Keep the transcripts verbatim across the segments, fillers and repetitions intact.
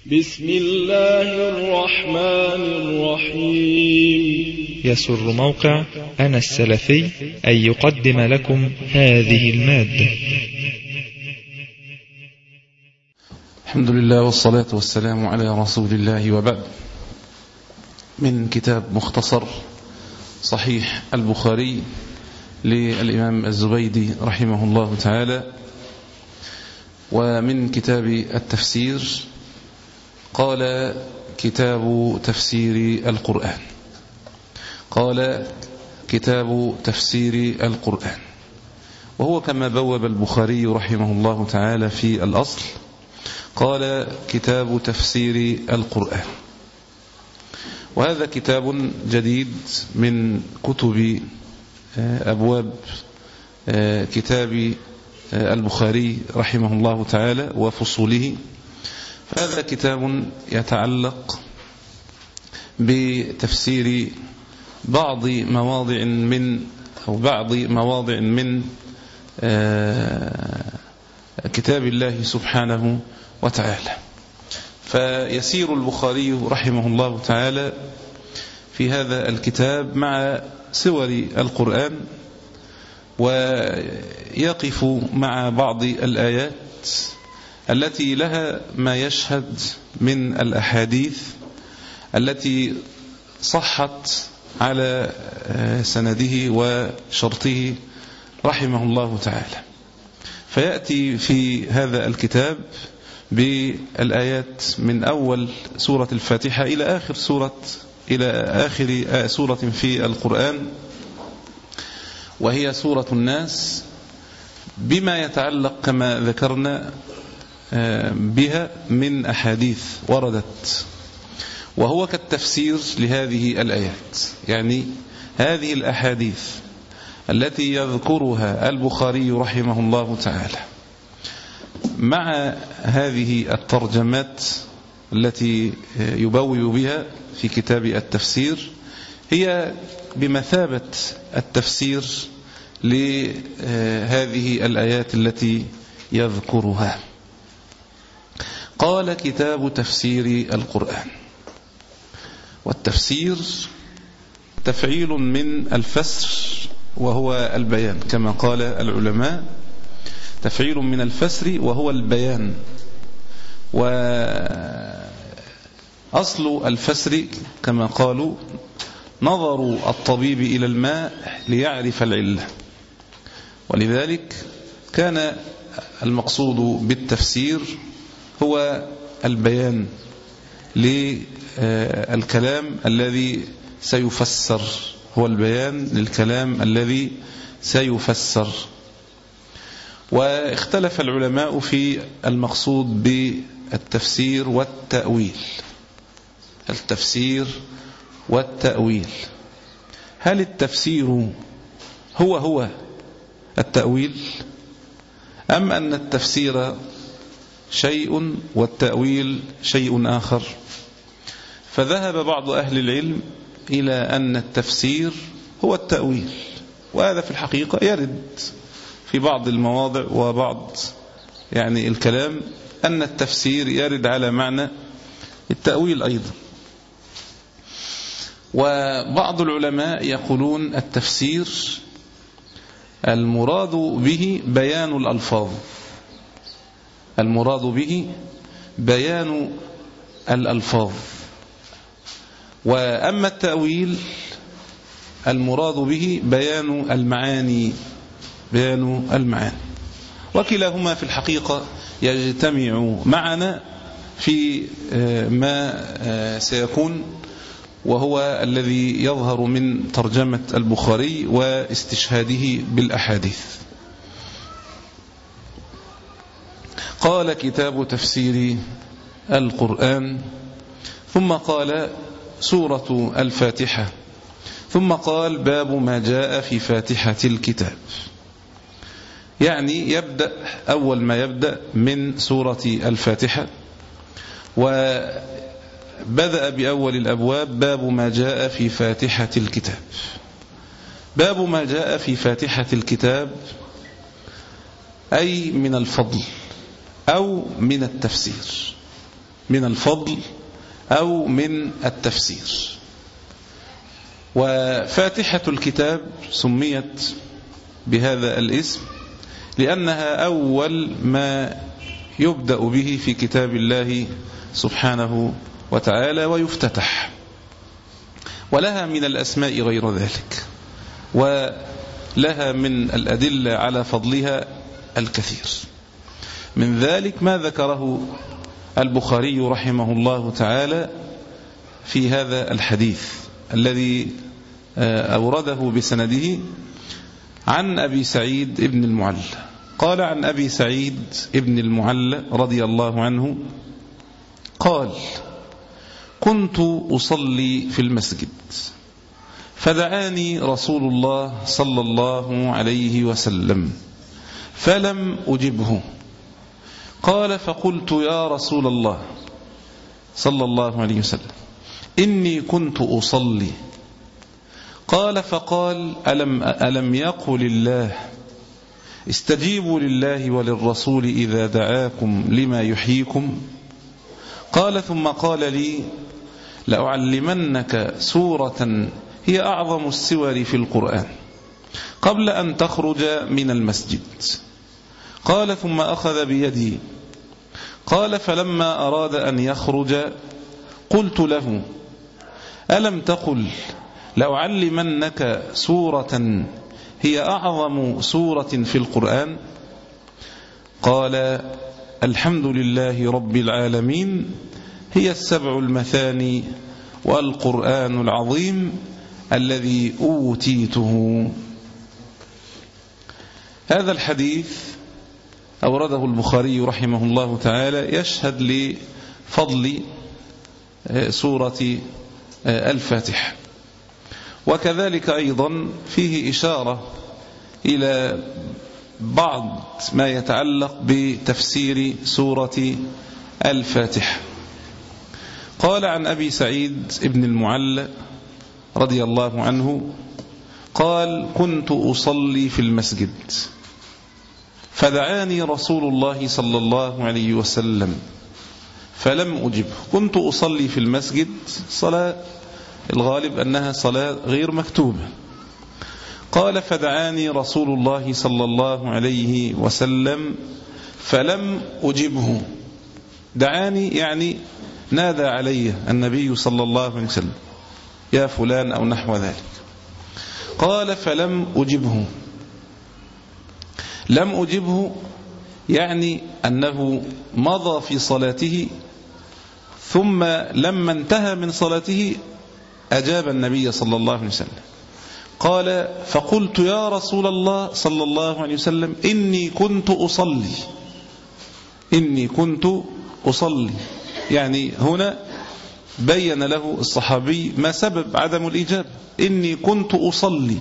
بسم الله الرحمن الرحيم. يسر موقع أنا السلفي أن يقدم لكم هذه المادة. الحمد لله والصلاة والسلام على رسول الله، وبعد. من كتاب مختصر صحيح البخاري للإمام الزبيدي رحمه الله تعالى، ومن كتاب التفسير قال كتاب تفسير القرآن قال كتاب تفسير القرآن وهو كما بوب البخاري رحمه الله تعالى في الأصل، قال كتاب تفسير القرآن. وهذا كتاب جديد من كتب أبواب كتاب البخاري رحمه الله تعالى وفصوله. فهذا كتاب يتعلق بتفسير بعض مواضع من أو بعض مواضع من كتاب الله سبحانه وتعالى. فيسير البخاري رحمه الله تعالى في هذا الكتاب مع سور القرآن، ويقف مع بعض الآيات التي لها ما يشهد من الأحاديث التي صحت على سنده وشرطه رحمه الله تعالى. فيأتي في هذا الكتاب بالآيات من أول سورة الفاتحة إلى آخر سورة إلى آخر سورة في القرآن، وهي سورة الناس، بما يتعلق كما ذكرنا بها من أحاديث وردت، وهو كالتفسير لهذه الآيات. يعني هذه الأحاديث التي يذكرها البخاري رحمه الله تعالى مع هذه الترجمات التي يبوي بها في كتاب التفسير هي بمثابة التفسير لهذه الآيات التي يذكرها. قال كتاب تفسير القرآن. والتفسير تفعيل من الفسر وهو البيان، كما قال العلماء، تفعيل من الفسر وهو البيان. وأصل الفسر كما قالوا نظر الطبيب إلى الماء ليعرف العلة، ولذلك كان المقصود بالتفسير هو البيان للكلام الذي سيفسر، هو البيان للكلام الذي سيفسر. واختلف العلماء في المقصود بالتفسير والتأويل. التفسير والتأويل، هل التفسير هو هو التأويل، أم أن التفسير شيء والتأويل شيء آخر؟ فذهب بعض أهل العلم إلى أن التفسير هو التأويل، وهذا في الحقيقة يرد في بعض المواضع وبعض يعني الكلام أن التفسير يرد على معنى التأويل أيضا. وبعض العلماء يقولون التفسير المراد به بيان الألفاظ، المراد به بيان الألفاظ. وأما التأويل المراد به بيان المعاني، بيان المعاني. وكلاهما في الحقيقة يجتمع معنا في ما سيكون، وهو الذي يظهر من ترجمة البخاري واستشهاده بالأحاديث. قال كتاب تفسير القرآن، ثم قال سورة الفاتحة، ثم قال باب ما جاء في فاتحة الكتاب. يعني يبدأ أول ما يبدأ من سورة الفاتحة، وبدأ بأول الأبواب باب ما جاء في فاتحة الكتاب. باب ما جاء في فاتحة الكتاب أي من الفضل أو من التفسير. من الفضل أو من التفسير. وفاتحة الكتاب سميت بهذا الاسم لأنها أول ما يبدأ به في كتاب الله سبحانه وتعالى ويفتتح، ولها من الأسماء غير ذلك، ولها من الأدلة على فضلها الكثير. من ذلك ما ذكره البخاري رحمه الله تعالى في هذا الحديث الذي أورده بسنده عن أبي سعيد ابن المعلى قال: عن أبي سعيد ابن المعلى رضي الله عنه قال: كنت أصلي في المسجد فدعاني رسول الله صلى الله عليه وسلم فلم أجبه. قال: فقلت يا رسول الله صلى الله عليه وسلم إني كنت أصلي. قال: فقال: ألم, ألم يقل الله استجيبوا لله وللرسول إذا دعاكم لما يحييكم؟ قال: ثم قال لي: لأعلمنك سورة هي أعظم السور في القرآن قبل أن تخرج من المسجد. قال: ثم أخذ بيدي. قال: فلما أراد أن يخرج قلت له: ألم تقل لأعلمنك سورة هي أعظم سورة في القرآن؟ قال: الحمد لله رب العالمين هي السبع المثاني والقرآن العظيم الذي أوتيته. هذا الحديث أورده البخاري رحمه الله تعالى يشهد لفضل سورة الفاتحة، وكذلك أيضا فيه إشارة إلى بعض ما يتعلق بتفسير سورة الفاتحة. قال: عن أبي سعيد ابن المعلى رضي الله عنه قال: كنت أصلي في المسجد فدعاني رسول الله صلى الله عليه وسلم فلم أجبه. كنت أصلي في المسجد، صلاة الغالب أنها صلاة غير مكتوبة. قال: فدعاني رسول الله صلى الله عليه وسلم فلم أجبه. دعاني يعني نادى علي النبي صلى الله عليه وسلم: يا فلان أو نحو ذلك. قال: فلم أجبه. لم أجبه يعني أنه مضى في صلاته، ثم لما انتهى من صلاته أجاب النبي صلى الله عليه وسلم. قال: فقلت يا رسول الله صلى الله عليه وسلم إني كنت أصلي. إني كنت أصلي يعني هنا بين له الصحابي ما سبب عدم الإجابة: إني كنت أصلي.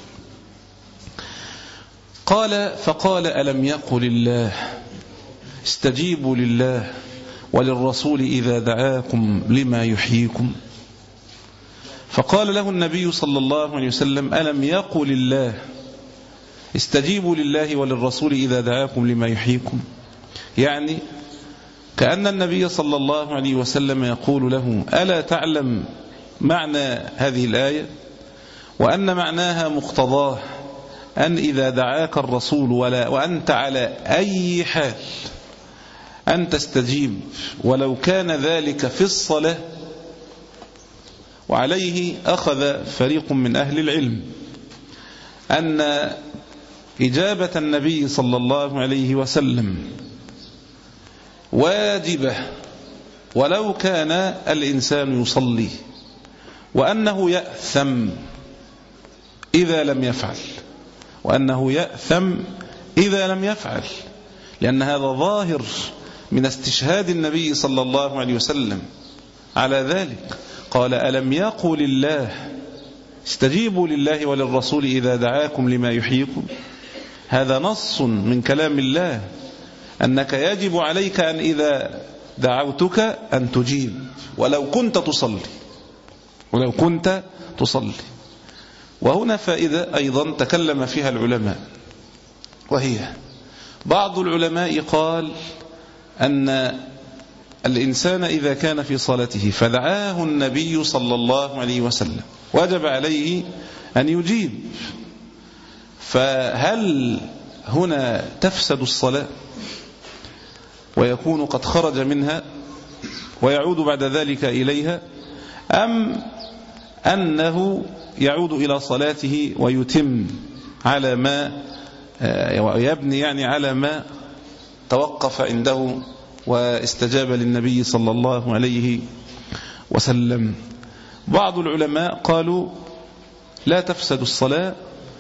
قال: فقال: ألم يقل الله استجيبوا لله وللرسول إذا دعاكم لما يحييكم؟ فقال له النبي صلى الله عليه وسلم: ألم يقل الله استجيبوا لله وللرسول إذا دعاكم لما يحييكم؟ يعني كأن النبي صلى الله عليه وسلم يقول له: ألا تعلم معنى هذه الآية، وأن معناها مقتضاه أن إذا دعاك الرسول ولا وأنت على أي حال أن تستجيب ولو كان ذلك في الصلاة. وعليه أخذ فريق من أهل العلم أن إجابة النبي صلى الله عليه وسلم واجبة ولو كان الإنسان يصلي، وأنه يأثم إذا لم يفعل، وأنه يأثم إذا لم يفعل، لأن هذا ظاهر من استشهاد النبي صلى الله عليه وسلم على ذلك. قال: ألم يقل الله استجيبوا لله وللرسول إذا دعاكم لما يحييكم؟ هذا نص من كلام الله أنك يجب عليك أن إذا دعوتك أن تجيب ولو كنت تصلي، ولو كنت تصلي. وهنا فائدة أيضا تكلم فيها العلماء، وهي بعض العلماء قال أن الإنسان إذا كان في صلاته فدعاه النبي صلى الله عليه وسلم وجب عليه أن يجيب، فهل هنا تفسد الصلاة ويكون قد خرج منها ويعود بعد ذلك إليها، أم أنه يعود إلى صلاته ويتم على ما ويبني يعني على ما توقف عنده واستجاب للنبي صلى الله عليه وسلم؟ بعض العلماء قالوا لا تفسد الصلاة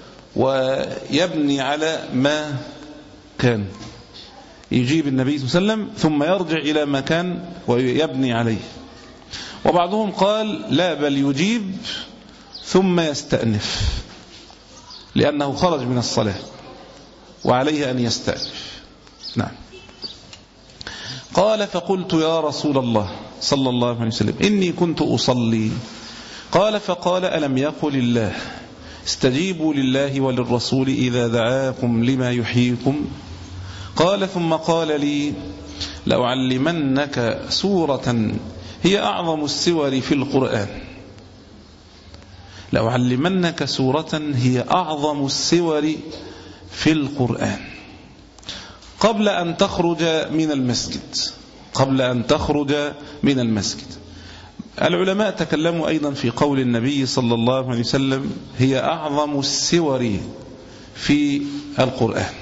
ويبني على ما كان، يجيب النبي صلى الله عليه وسلم ثم يرجع إلى ما كان ويبني عليه. وبعضهم قال لا، بل يجيب ثم يستأنف لأنه خرج من الصلاة وعليه أن يستأنف. نعم. قال فقلت يا رسول الله صلى الله عليه وسلم إني كنت أصلي. قال فقال ألم يقل الله استجيبوا لله وللرسول إذا دعاكم لما يحييكم؟ قال ثم قال لي لأعلمنك سورة هي أعظم السور في القرآن، لأعلمنك سورة هي أعظم السور في القرآن قبل أن تخرج من المسجد، قبل أن تخرج من المسجد. العلماء تكلموا أيضا في قول النبي صلى الله عليه وسلم هي أعظم السور في القرآن.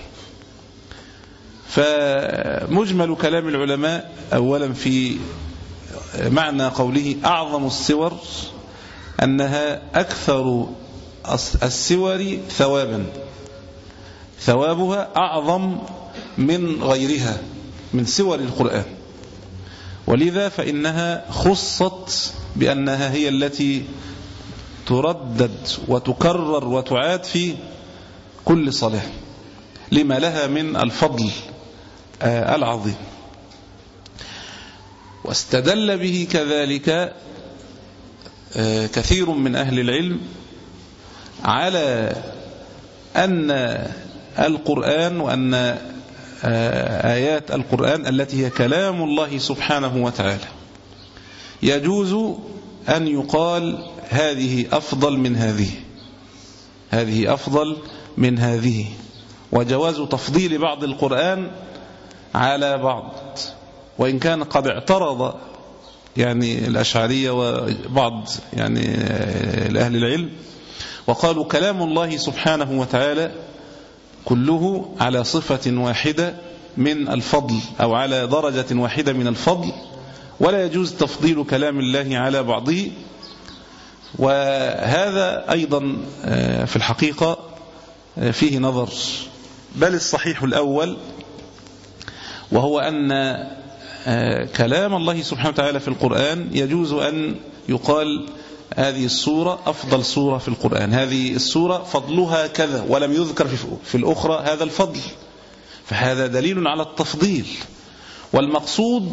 فمجمل كلام العلماء أولا في معنى قوله أعظم السور أنها أكثر السور ثوابا، ثوابها أعظم من غيرها من سور القرآن، ولذا فإنها خصت بأنها هي التي تردد وتكرر وتعاد في كل صلاة لما لها من الفضل العظيم. واستدل به كذلك كثير من أهل العلم على أن القرآن وأن آيات القرآن التي هي كلام الله سبحانه وتعالى يجوز أن يقال هذه أفضل من هذه، هذه أفضل من هذه، وجواز تفضيل بعض القرآن على بعض، وإن كان قد اعترض يعني الأشعرية وبعض يعني أهل العلم وقالوا كلام الله سبحانه وتعالى كله على صفة واحدة من الفضل أو على درجة واحدة من الفضل، ولا يجوز تفضيل كلام الله على بعضه. وهذا أيضا في الحقيقة فيه نظر، بل الصحيح الأول وهو أن كلام الله سبحانه وتعالى في القرآن يجوز أن يقال هذه السورة أفضل سورة في القرآن، هذه السورة فضلها كذا ولم يذكر في الأخرى هذا الفضل، فهذا دليل على التفضيل. والمقصود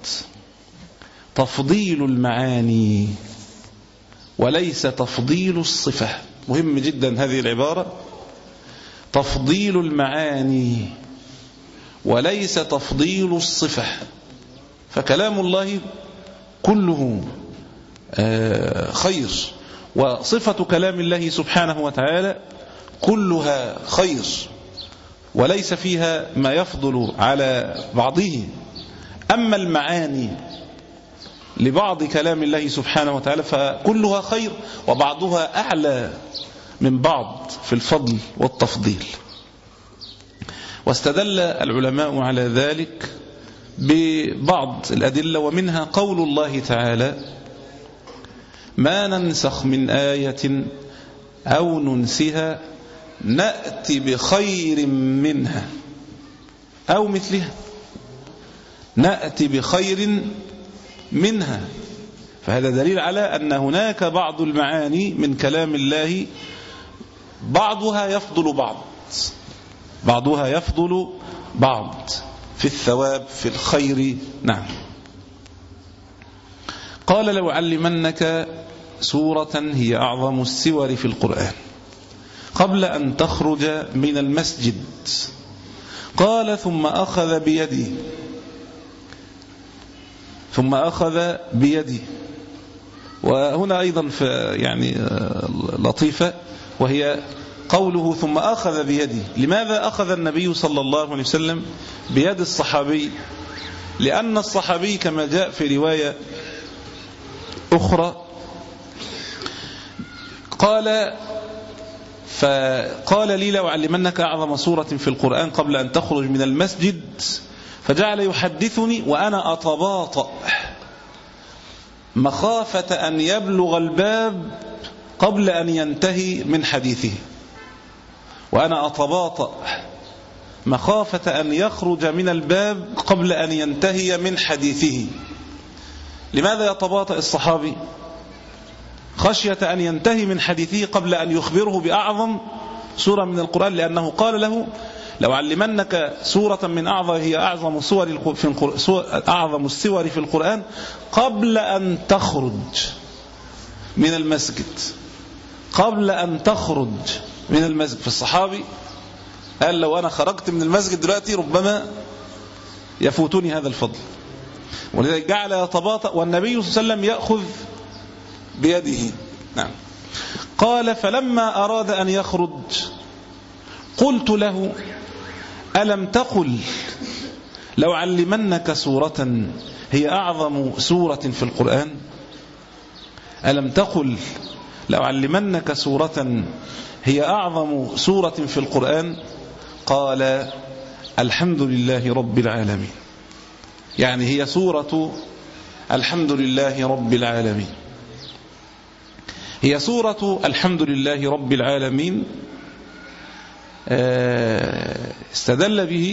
تفضيل المعاني وليس تفضيل الصفة. مهم جدا هذه العبارة، تفضيل المعاني وليس تفضيل الصفة. فكلام الله كله خير، وصفة كلام الله سبحانه وتعالى كلها خير، وليس فيها ما يفضل على بعضه. أما المعاني لبعض كلام الله سبحانه وتعالى فكلها خير، وبعضها أعلى من بعض في الفضل والتفضيل. واستدل العلماء على ذلك ببعض الأدلة، ومنها قول الله تعالى ما ننسخ من آية أو ننسها نأتي بخير منها أو مثلها، نأتي بخير منها. فهذا دليل على أن هناك بعض المعاني من كلام الله بعضها يفضل بعض، بعضها يفضل بعض في الثواب في الخير. نعم. قال لو علمنك سورة هي أعظم السور في القرآن قبل أن تخرج من المسجد. قال ثم أخذ بيدي ثم أخذ بيدي. وهنا أيضا في يعني لطيفة، وهي قوله ثم أخذ بيدي. لماذا أخذ النبي صلى الله عليه وسلم بيد الصحابي؟ لأن الصحابي كما جاء في رواية أخرى قال فقال لي لو علمنك أعظم سورة في القرآن قبل أن تخرج من المسجد، فجعل يحدثني وأنا أتباطأ مخافة أن يبلغ الباب قبل أن ينتهي من حديثه، وأنا أتباطأ مخافة أن يخرج من الباب قبل أن ينتهي من حديثه. لماذا يتباطأ الصحابي؟ خشية أن ينتهي من حديثه قبل أن يخبره بأعظم سورة من القرآن، لأنه قال له لو علمنك سورة من أعظم هي أعظم سور في أعظم السور في القرآن قبل أن تخرج من المسجد، قبل أن تخرج من المسجد. فالصحابي قال لو أنا خرجت من المسجد دلوقتي ربما يفوتني هذا الفضل، ولذلك جعل يتباطأ والنبي صلى الله عليه وسلم يأخذ بيده. نعم. قال فلما أراد أن يخرج قلت له ألم تقل لو علمنك سورة هي أعظم سورة في القرآن؟ ألم تقل لو علمنك سورة هي أعظم سورة في القرآن؟ قال الحمد لله رب العالمين. يعني هي سورة الحمد لله رب العالمين. هي سورة الحمد لله رب العالمين استدل به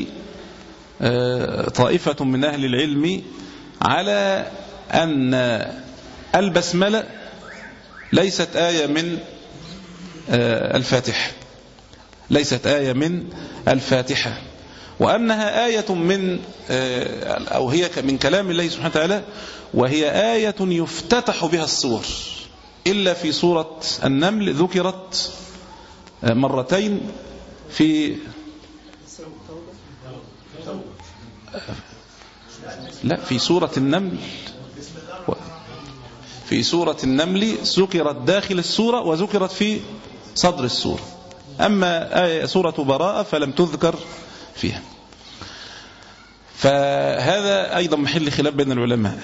طائفة من أهل العلم على أن البسملة ليست آية من الفاتحة، ليست آية من الفاتحة، وأنها آية من أو هي من كلام الله سبحانه وتعالى، وهي آية يفتتح بها السور، إلا في سورة النمل ذكرت مرتين في لا في سورة النمل في سورة النمل ذكرت داخل السورة وذكرت في صدر السورة، أما آية سورة براءة فلم تذكر فيها. فهذا أيضا محل خلاف بين العلماء.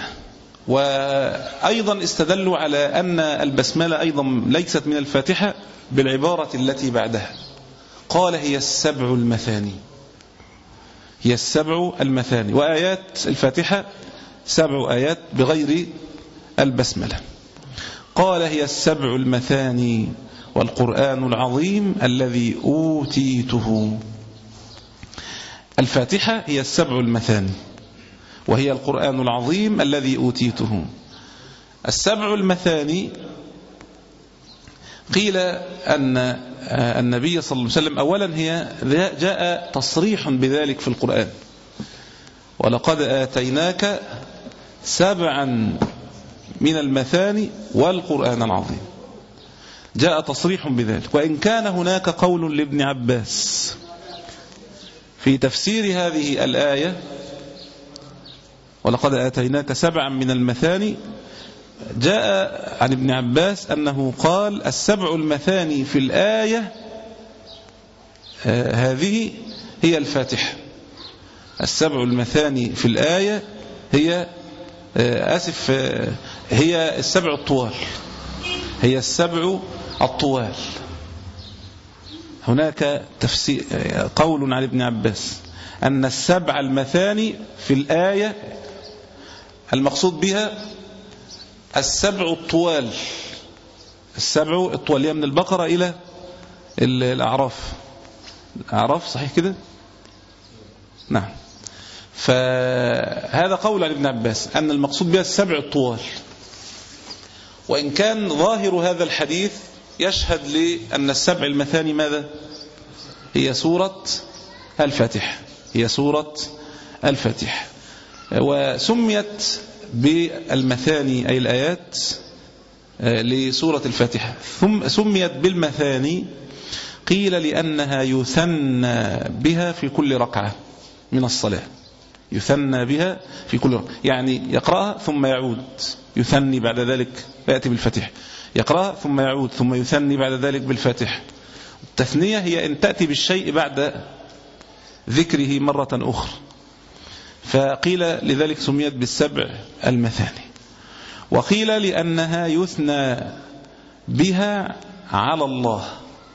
وأيضا استدلوا على أن البسملة أيضا ليست من الفاتحة بالعبارة التي بعدها، قال هي السبع المثاني، هي السبع المثاني. وآيات الفاتحة سبع آيات بغير البسملة. قال هي السبع المثاني والقرآن العظيم الذي أوتيته. الفاتحة هي السبع المثاني وهي القرآن العظيم الذي أوتيته. السبع المثاني قيل أن النبي صلى الله عليه وسلم أولا هي جاء تصريح بذلك في القرآن، ولقد آتيناك سبعا من المثاني والقرآن العظيم، جاء تصريح بذلك. وإن كان هناك قول لابن عباس في تفسير هذه الآية ولقد آتيناك سبعا من المثاني، جاء عن ابن عباس أنه قال السبع المثاني في الآية آه هذه هي الفاتحة. السبع المثاني في الآية هي آه أسف آه هي السبع الطوال، هي السبع الطوال. هناك تفسير قول عن ابن عباس أن السبع المثاني في الآية المقصود بها السبع الطوال، السبع الطوال من البقرة إلى الأعراف. الأعراف صحيح كده؟ نعم. فهذا قول عن ابن عباس أن المقصود بها السبع الطوال، وإن كان ظاهر هذا الحديث يشهد لأن السبع المثاني ماذا؟ هي سورة الفاتحة، هي سورة الفاتحة. وسميت بالمثاني أي الآيات لسورة الفاتحة. ثم سميت بالمثاني قيل لأنها يثنى بها في كل ركعة من الصلاة، يثنى بها في كل ركعة، يعني يقرأها ثم يعود يثني بعد ذلك يأتي بالفتح، يقرأها ثم يعود ثم يثني بعد ذلك بالفتح. التثنية هي أن تأتي بالشيء بعد ذكره مرة أخرى، فقيل لذلك سميت بالسبع المثاني. وقيل لأنها يثنى بها على الله،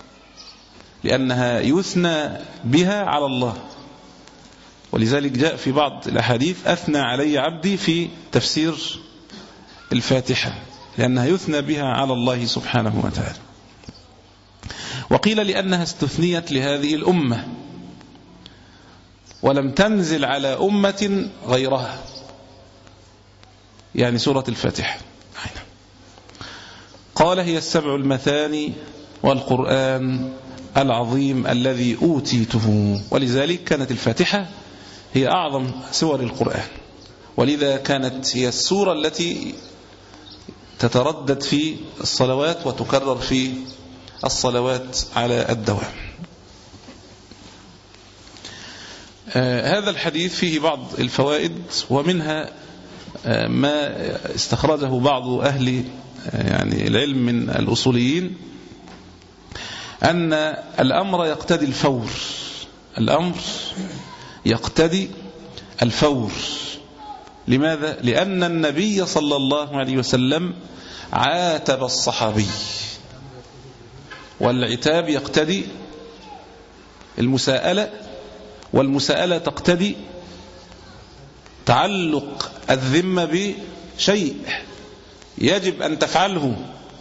لأنها يثنى بها على الله، ولذلك جاء في بعض الأحاديث أثنى علي عبدي في تفسير الفاتحة، لأنها يثنى بها على الله سبحانه وتعالى. وقيل لأنها استثنيت لهذه الأمة ولم تنزل على أمة غيرها، يعني سورة الفاتحة. قال هي السبع المثاني والقرآن العظيم الذي أوتيته، ولذلك كانت الفاتحة هي أعظم سور القرآن، ولذا كانت هي السورة التي تتردد في الصلوات وتكرر في الصلوات على الدوام. آه هذا الحديث فيه بعض الفوائد، ومنها آه ما استخرجه بعض أهل آه يعني العلم من الأصوليين، أن الأمر يقتدي الفور، الأمر يقتدي الفور. لماذا؟ لأن النبي صلى الله عليه وسلم عاتب الصحابي، والعتاب يقتدي المساءلة، والمساءلة تقتدي تعلق الذمة بشيء يجب أن تفعله،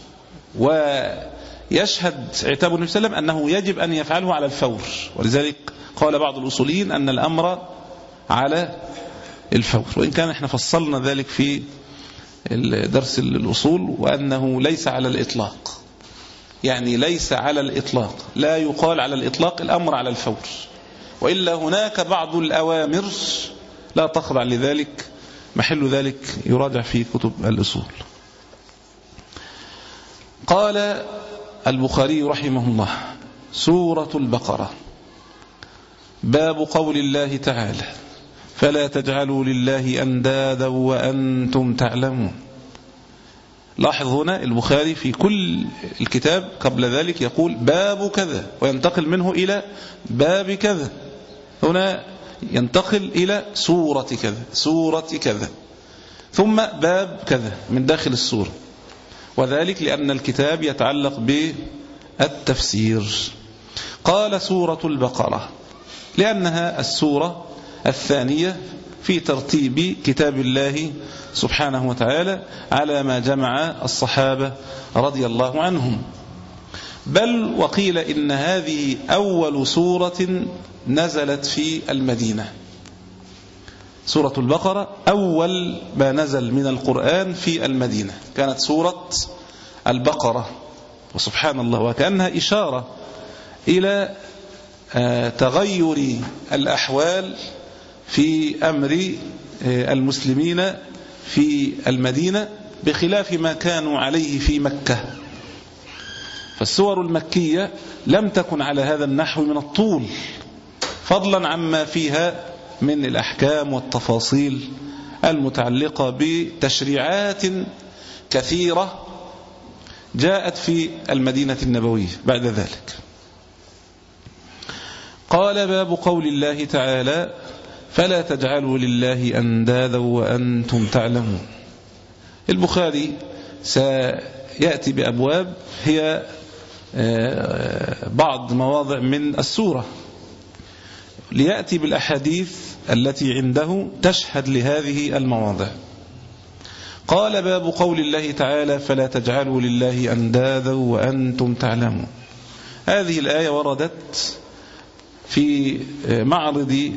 ويشهد عتاب النبي صلى الله عليه وسلم أنه يجب أن يفعله على الفور. ولذلك قال بعض الأصوليين أن الأمر على الفور، وإن كان احنا فصلنا ذلك في درس الأصول، وأنه ليس على الإطلاق، يعني ليس على الإطلاق، لا يقال على الإطلاق الأمر على الفور، وإلا هناك بعض الأوامر لا تخضع لذلك، محل ذلك يراجع في كتب الأصول. قال البخاري رحمه الله: سورة البقرة، باب قول الله تعالى: فلا تجعلوا لله أندادا وأنتم تعلمون. لاحظ هنا البخاري في كل الكتاب قبل ذلك يقول باب كذا، وينتقل منه إلى باب كذا، هنا ينتقل إلى سورة كذا، سورة كذا، ثم باب كذا من داخل السورة، وذلك لأن الكتاب يتعلق بالتفسير. قال سورة البقرة لأنها السورة الثانية في ترتيب كتاب الله سبحانه وتعالى على ما جمع الصحابة رضي الله عنهم، بل وقيل إن هذه أول سورة نزلت في المدينة. سورة البقرة أول ما نزل من القرآن في المدينة، كانت سورة البقرة، وسبحان الله وكأنها إشارة إلى تغير الأحوال في أمر المسلمين في المدينة بخلاف ما كانوا عليه في مكة. فالسور المكية لم تكن على هذا النحو من الطول، فضلا عما فيها من الأحكام والتفاصيل المتعلقة بتشريعات كثيرة جاءت في المدينة النبوية بعد ذلك. قال باب قول الله تعالى: فلا تجعلوا لله أندادا وأنتم تعلمون. البخاري سيأتي بأبواب هي بعض مواضع من السورة، ليأتي بالأحاديث التي عنده تشهد لهذه المواضع. قال باب قول الله تعالى: فلا تجعلوا لله أندادا وأنتم تعلمون. هذه الآية وردت في معرض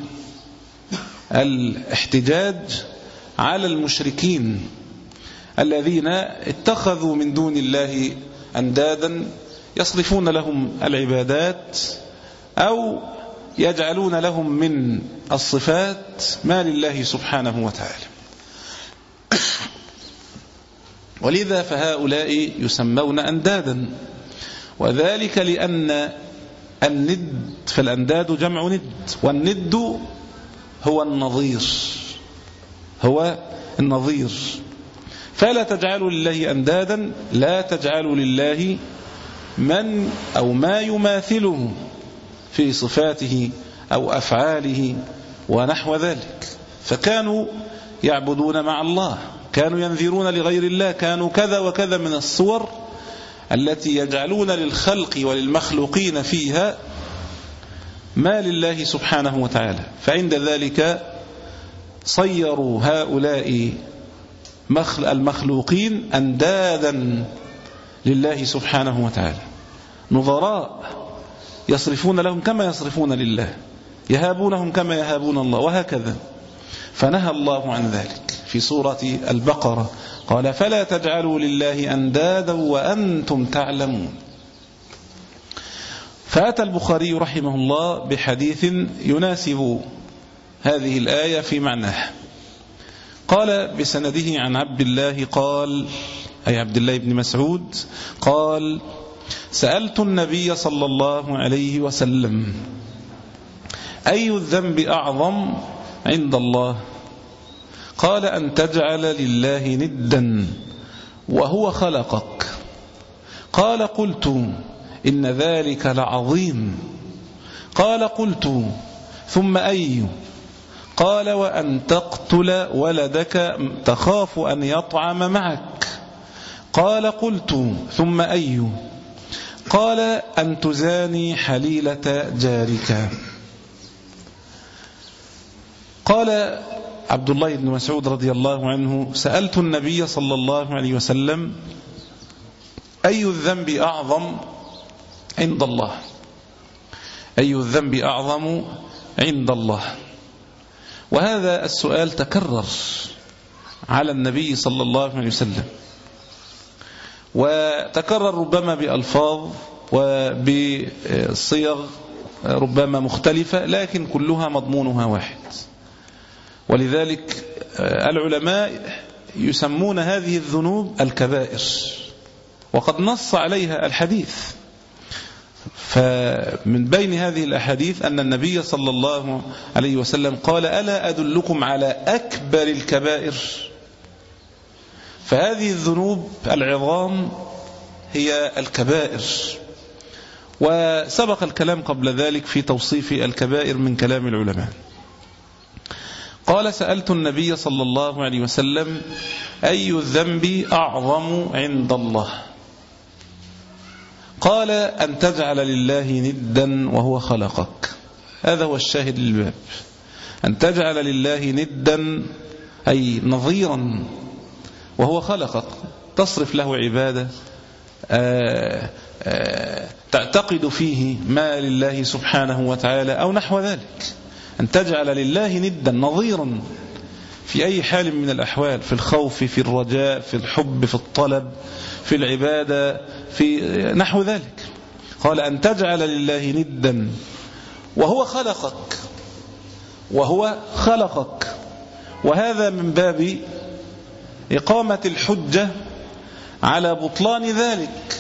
الاحتجاج على المشركين الذين اتخذوا من دون الله أندادا يصرفون لهم العبادات أو يجعلون لهم من الصفات ما لله سبحانه وتعالى. ولذا فهؤلاء يسمون أندادا، وذلك لأن الند، فالأنداد جمع ند، والند هو النظير، هو النظير. فلا تجعلوا لله أندادا، لا تجعلوا لله من أو ما يماثله في صفاته أو أفعاله ونحو ذلك. فكانوا يعبدون مع الله، كانوا ينذرون لغير الله، كانوا كذا وكذا من الصور التي يجعلون للخلق وللمخلوقين فيها ما لله سبحانه وتعالى. فعند ذلك صيروا هؤلاء المخلوقين أندادا لله سبحانه وتعالى، نظراء يصرفون لهم كما يصرفون لله، يهابونهم كما يهابون الله، وهكذا. فنهى الله عن ذلك في سورة البقرة، قال فلا تجعلوا لله أندادا وأنتم تعلمون. فأتى البخاري رحمه الله بحديث يناسب هذه الآية في معناه. قال بسنده عن عبد الله قال، أي عبد الله بن مسعود قال: سألت النبي صلى الله عليه وسلم أي الذنب أعظم عند الله؟ قال: أن تجعل لله ندا وهو خلقك. قال: قلت إن ذلك لعظيم. قال: قلت ثم أي؟ قال: وأن تقتل ولدك تخاف أن يطعم معك. قال: قلت ثم أي؟ قال: أن تزاني حليلة جارك. قال عبد الله بن مسعود رضي الله عنه: سألت النبي صلى الله عليه وسلم أي الذنب أعظم عند الله؟ أي الذنب أعظم عند الله؟ وهذا السؤال تكرر على النبي صلى الله عليه وسلم، وتكرر ربما بألفاظ وبصيغ ربما مختلفة، لكن كلها مضمونها واحد. ولذلك العلماء يسمون هذه الذنوب الكبائر، وقد نص عليها الحديث. فمن بين هذه الأحاديث أن النبي صلى الله عليه وسلم قال: ألا أدلكم على أكبر الكبائر؟ فهذه الذنوب العظام هي الكبائر، وسبق الكلام قبل ذلك في توصيف الكبائر من كلام العلماء. قال: سألت النبي صلى الله عليه وسلم أي الذنب أعظم عند الله؟ قال: أن تجعل لله ندا وهو خلقك. هذا هو الشاهد للباب، أن تجعل لله ندا أي نظيرا وهو خلقك، تصرف له عبادة، آآ آآ تعتقد فيه ما لله سبحانه وتعالى أو نحو ذلك. أن تجعل لله ندا نظيرا في أي حال من الأحوال، في الخوف، في الرجاء، في الحب، في الطلب، في العبادة، في نحو ذلك. قال: أن تجعل لله ندا وهو خلقك، وهو خلقك. وهذا من باب إقامة الحجة على بطلان ذلك.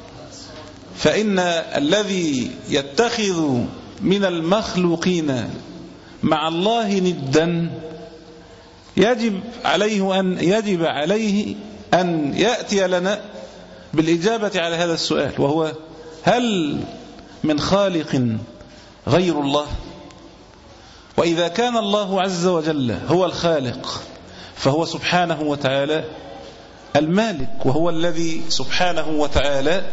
فإن الذي يتخذ من المخلوقين مع الله ندا يجب عليه أن يجب عليه أن يأتي لنا بالإجابة على هذا السؤال، وهو: هل من خالق غير الله؟ وإذا كان الله عز وجل هو الخالق، فهو سبحانه وتعالى المالك، وهو الذي سبحانه وتعالى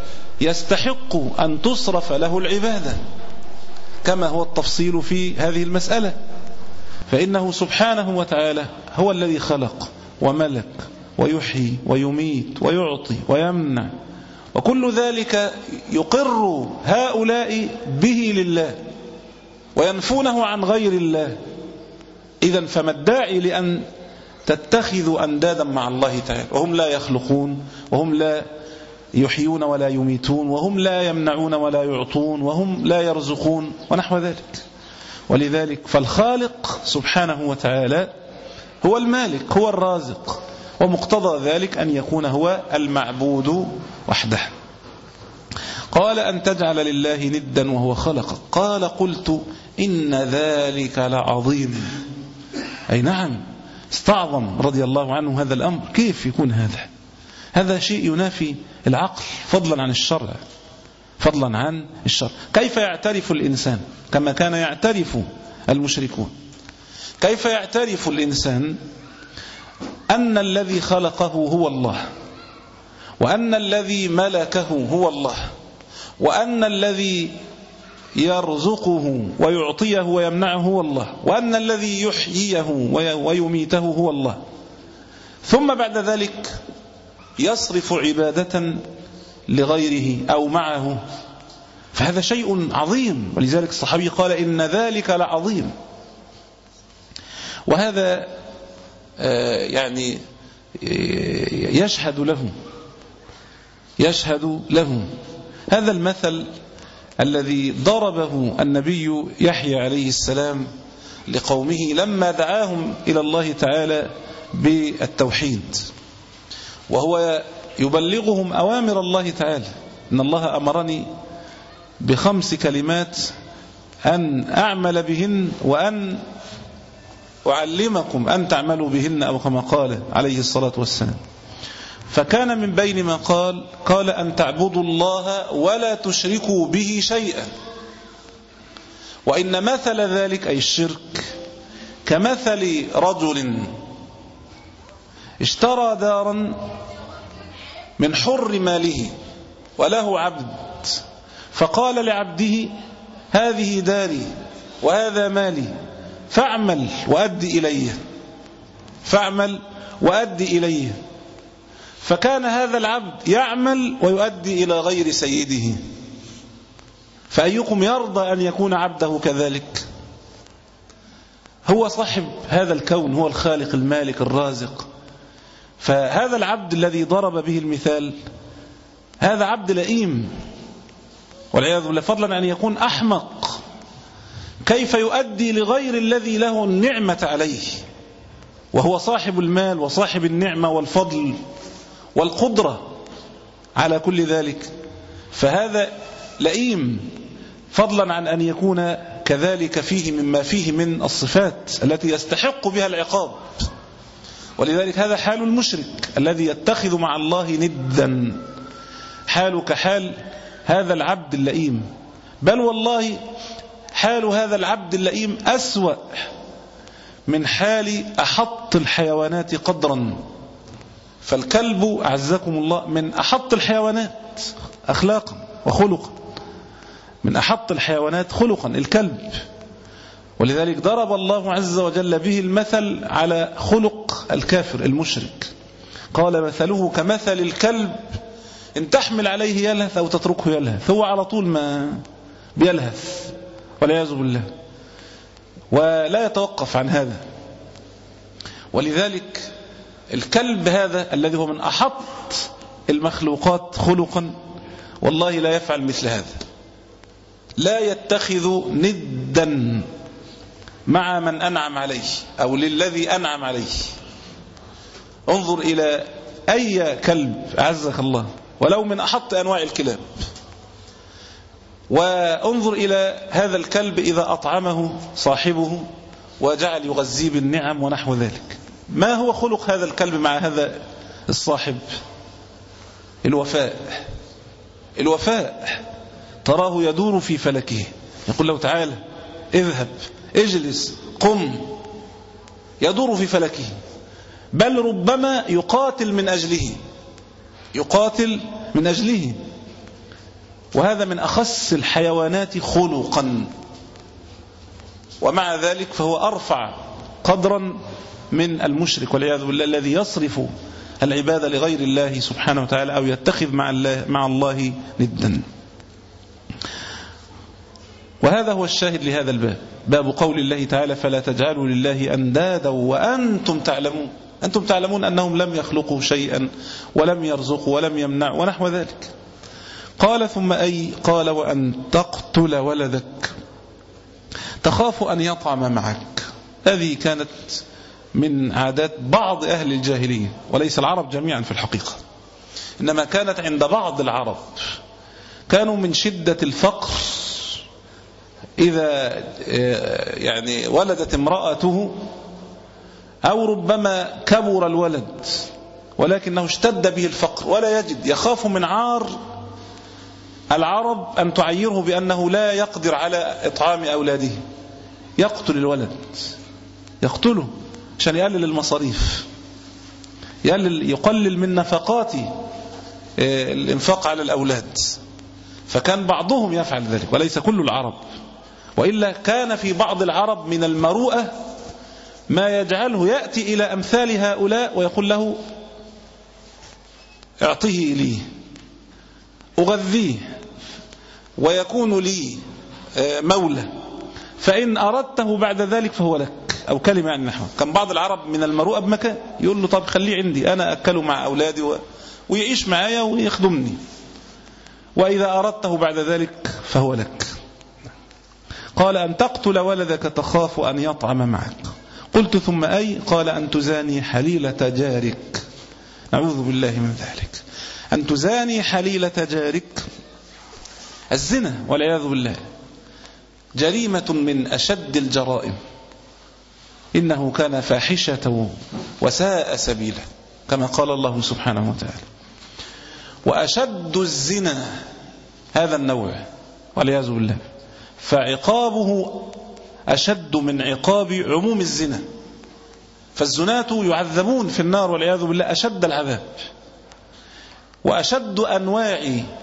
يستحق أن تصرف له العبادة، كما هو التفصيل في هذه المسألة. فإنه سبحانه وتعالى هو الذي خلق وملك ويحيي ويميت ويعطي ويمنع، وكل ذلك يقر هؤلاء به لله وينفونه عن غير الله. إذن فما الداعي لأن تتخذوا أندادا مع الله تعالى وهم لا يخلقون، وهم لا يحيون ولا يميتون، وهم لا يمنعون ولا يعطون، وهم لا يرزقون ونحو ذلك. ولذلك فالخالق سبحانه وتعالى هو المالك، هو الرازق، ومقتضى ذلك أن يكون هو المعبود وحده. قال: أن تجعل لله ندا وهو خلقك. قال: قلت إن ذلك لعظيم. أي نعم، استعظم رضي الله عنه هذا الأمر. كيف يكون هذا؟ هذا شيء ينافي العقل، فضلا عن الشرع، فضلا عن الشرع. كيف يعترف الإنسان كما كان يعترف المشركون؟ كيف يعترف الإنسان أن الذي خلقه هو الله، وأن الذي ملكه هو الله، وأن الذي يرزقه ويعطيه ويمنعه هو الله، وأن الذي يحييه ويميته هو الله، ثم بعد ذلك يصرف عبادة لغيره أو معه؟ فهذا شيء عظيم. ولذلك الصحابي قال إن ذلك لعظيم. وهذا يعني يشهد له يشهد له هذا المثل الذي ضربه النبي يحيى عليه السلام لقومه لما دعاهم إلى الله تعالى بالتوحيد، وهو يبلغهم أوامر الله تعالى. إن الله أمرني بخمس كلمات أن أعمل بهن وأن أعلمكم أن تعملوا بهن، أو كما قال عليه الصلاة والسلام. فكان من بين ما قال قال أن تعبدوا الله ولا تشركوا به شيئا، وإن مثل ذلك أي الشرك كمثل رجل اشترى دارا من حر ماله وله عبد، فقال لعبده هذه داري وهذا مالي فاعمل وأدي إليه فاعمل وأدي إليه فكان هذا العبد يعمل ويؤدي إلى غير سيده. فأيكم يرضى أن يكون عبده كذلك؟ هو صاحب هذا الكون، هو الخالق المالك الرازق. فهذا العبد الذي ضرب به المثال هذا عبد لئيم والعياذ بالله، فضلا أن يكون أحمق. كيف يؤدي لغير الذي له النعمة عليه وهو صاحب المال وصاحب النعمة والفضل والقدرة على كل ذلك؟ فهذا لئيم، فضلا عن أن يكون كذلك فيه مما فيه من الصفات التي يستحق بها العقاب. ولذلك هذا حال المشرك الذي يتخذ مع الله ندا، حاله كحال هذا العبد اللئيم. بل والله حال هذا العبد اللئيم أسوأ من حال أحط الحيوانات قدرا. فالكلب أعزكم الله من أحط الحيوانات أخلاقا وخلقا، من أحط الحيوانات خلقا الكلب. ولذلك ضرب الله عز وجل به المثل على خلق الكافر المشرك. قال مثله كمثل الكلب إن تحمل عليه يلهث أو تتركه يلهث، هو على طول ما بيلهث والعياذ بالله، ولا يتوقف عن هذا. ولذلك الكلب هذا الذي هو من أحط المخلوقات خلقا والله لا يفعل مثل هذا، لا يتخذ ندا مع من أنعم عليه أو للذي أنعم عليه. انظر إلى أي كلب أعزك الله ولو من أحط أنواع الكلاب، وانظر إلى هذا الكلب إذا أطعمه صاحبه وجعل يغذيه بالنعم ونحو ذلك. ما هو خلق هذا الكلب مع هذا الصاحب؟ الوفاء. الوفاء تراه يدور في فلكه، يقول له تعالى اذهب اجلس قم، يدور في فلكه، بل ربما يقاتل من أجله يقاتل من أجله. وهذا من أخص الحيوانات خلقا، ومع ذلك فهو أرفع قدرا من المشرك والعياذ بالله الذي يصرف العبادة لغير الله سبحانه وتعالى أو يتخذ مع الله, مع الله ندا. وهذا هو الشاهد لهذا الباب، باب قول الله تعالى فلا تجعلوا لله أندادا وأنتم تعلمون. أنتم تعلمون أنهم لم يخلقوا شيئا ولم يرزقوا ولم يمنعوا ونحو ذلك. قال ثم أي قال وأن تقتل ولدك تخاف أن يطعم معك. هذه كانت من عادات بعض أهل الجاهلية، وليس العرب جميعا في الحقيقة، إنما كانت عند بعض العرب. كانوا من شدة الفقر إذا يعني ولدت امرأته أو ربما كبر الولد ولكنه اشتد به الفقر ولا يجد، يخاف من عار العرب أن تعيره بأنه لا يقدر على إطعام أولاده، يقتل الولد، يقتله عشان يقلل المصاريف، يقلل يقلل من نفقات الإنفاق على الأولاد. فكان بعضهم يفعل ذلك وليس كل العرب، وإلا كان في بعض العرب من المروءة ما يجعله يأتي إلى أمثال هؤلاء ويقول له اعطيه لي أغذيه ويكون لي مولى، فإن أردته بعد ذلك فهو لك، أو كلمة عن نحو. كان بعض العرب من المروءة بمكان يقول له طب خليه عندي أنا أكله مع أولادي و... ويعيش معايا ويخدمني، وإذا أردته بعد ذلك فهو لك. قال أن تقتل ولدك تخاف أن يطعم معك. قلت ثم أي؟ قال أن تزاني حليلة جارك. نعوذ بالله من ذلك. أن تزاني حليلة جارك. الزنا والعياذ بالله جريمة من أشد الجرائم، إنه كان فاحشة وساء سبيلا كما قال الله سبحانه وتعالى. وأشد الزنا هذا النوع والعياذ بالله، فعقابه أشد من عقاب عموم الزنا، فالزناة يعذبون في النار والعياذ بالله أشد العذاب. وأشد أنواع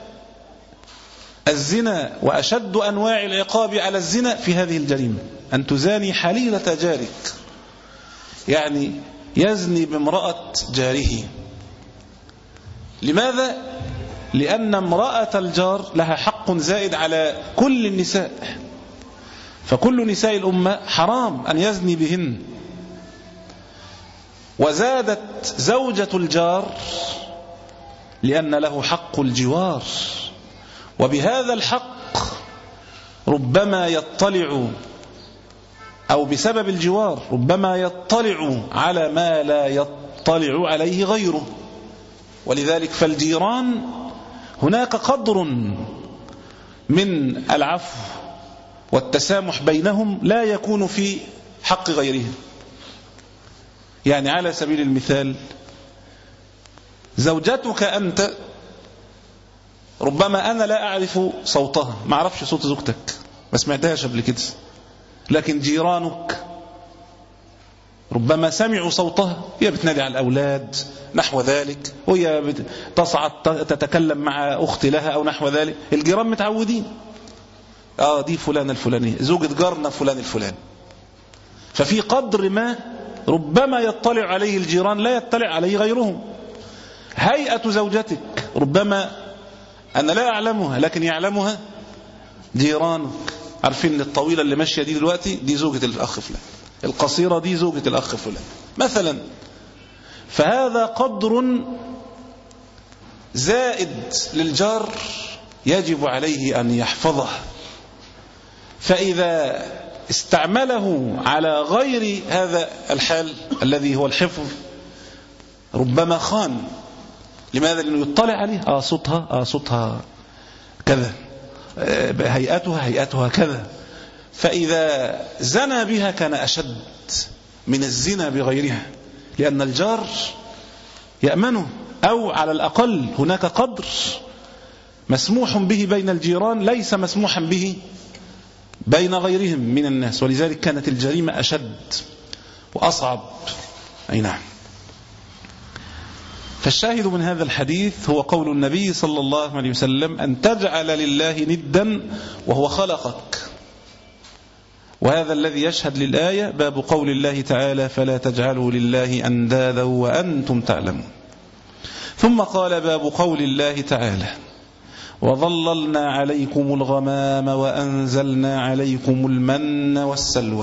الزنا وأشد أنواع العقاب على الزنا في هذه الجريمة أن تزاني حليلة جارك، يعني يزني بامرأة جاره. لماذا؟ لأن امرأة الجار لها حق زائد على كل النساء، فكل نساء الأمة حرام أن يزني بهن. وزادت زوجة الجار لأن له حق الجوار، وبهذا الحق ربما يطلع، أو بسبب الجوار ربما يطلع على ما لا يطلع عليه غيره. ولذلك فالجيران هناك قدر من العفو والتسامح بينهم لا يكون في حق غيرهم. يعني على سبيل المثال زوجتك أنت ربما أنا لا أعرف صوتها، ما أعرفش صوت زوجتك، ما سمعتهاش قبل كده، لكن جيرانك ربما سمعوا صوتها، هي بتنادي على الأولاد نحو ذلك، وهي تصعد تتكلم مع أخت لها أو نحو ذلك. الجيران متعودين، آه دي فلانة الفلانية زوجة جارنا فلان الفلاني. ففي قدر ما ربما يطلع عليه الجيران لا يطلع عليه غيرهم. هيئة زوجتك ربما أنا لا أعلمها لكن يعلمها جيرانك، عارفين ان الطويلة اللي ماشية دي دلوقتي دي زوجة الأخ فلان، القصيرة دي زوجة الأخ فلان مثلا. فهذا قدر زائد للجار يجب عليه أن يحفظه، فإذا استعمله على غير هذا الحال الذي هو الحفظ ربما خان. لماذا؟ لأنه يطلع عليه آه صوتها آه صوتها كذا، هيئتها هيئتها كذا، فإذا زنى بها كان أشد من الزنا بغيرها، لأن الجار يأمنه، أو على الأقل هناك قدر مسموح به بين الجيران ليس مسموحا به بين غيرهم من الناس. ولذلك كانت الجريمة أشد وأصعب. أي نعم. فالشاهد من هذا الحديث هو قول النبي صلى الله عليه وسلم أن تجعل لله ندا وهو خلقك. وهذا الذي يشهد للآية باب قول الله تعالى فلا تجعلوا لله أندادا وأنتم تعلمون. ثم قال باب قول الله تعالى وظللنا عليكم الغمام وأنزلنا عليكم المن والسلوى،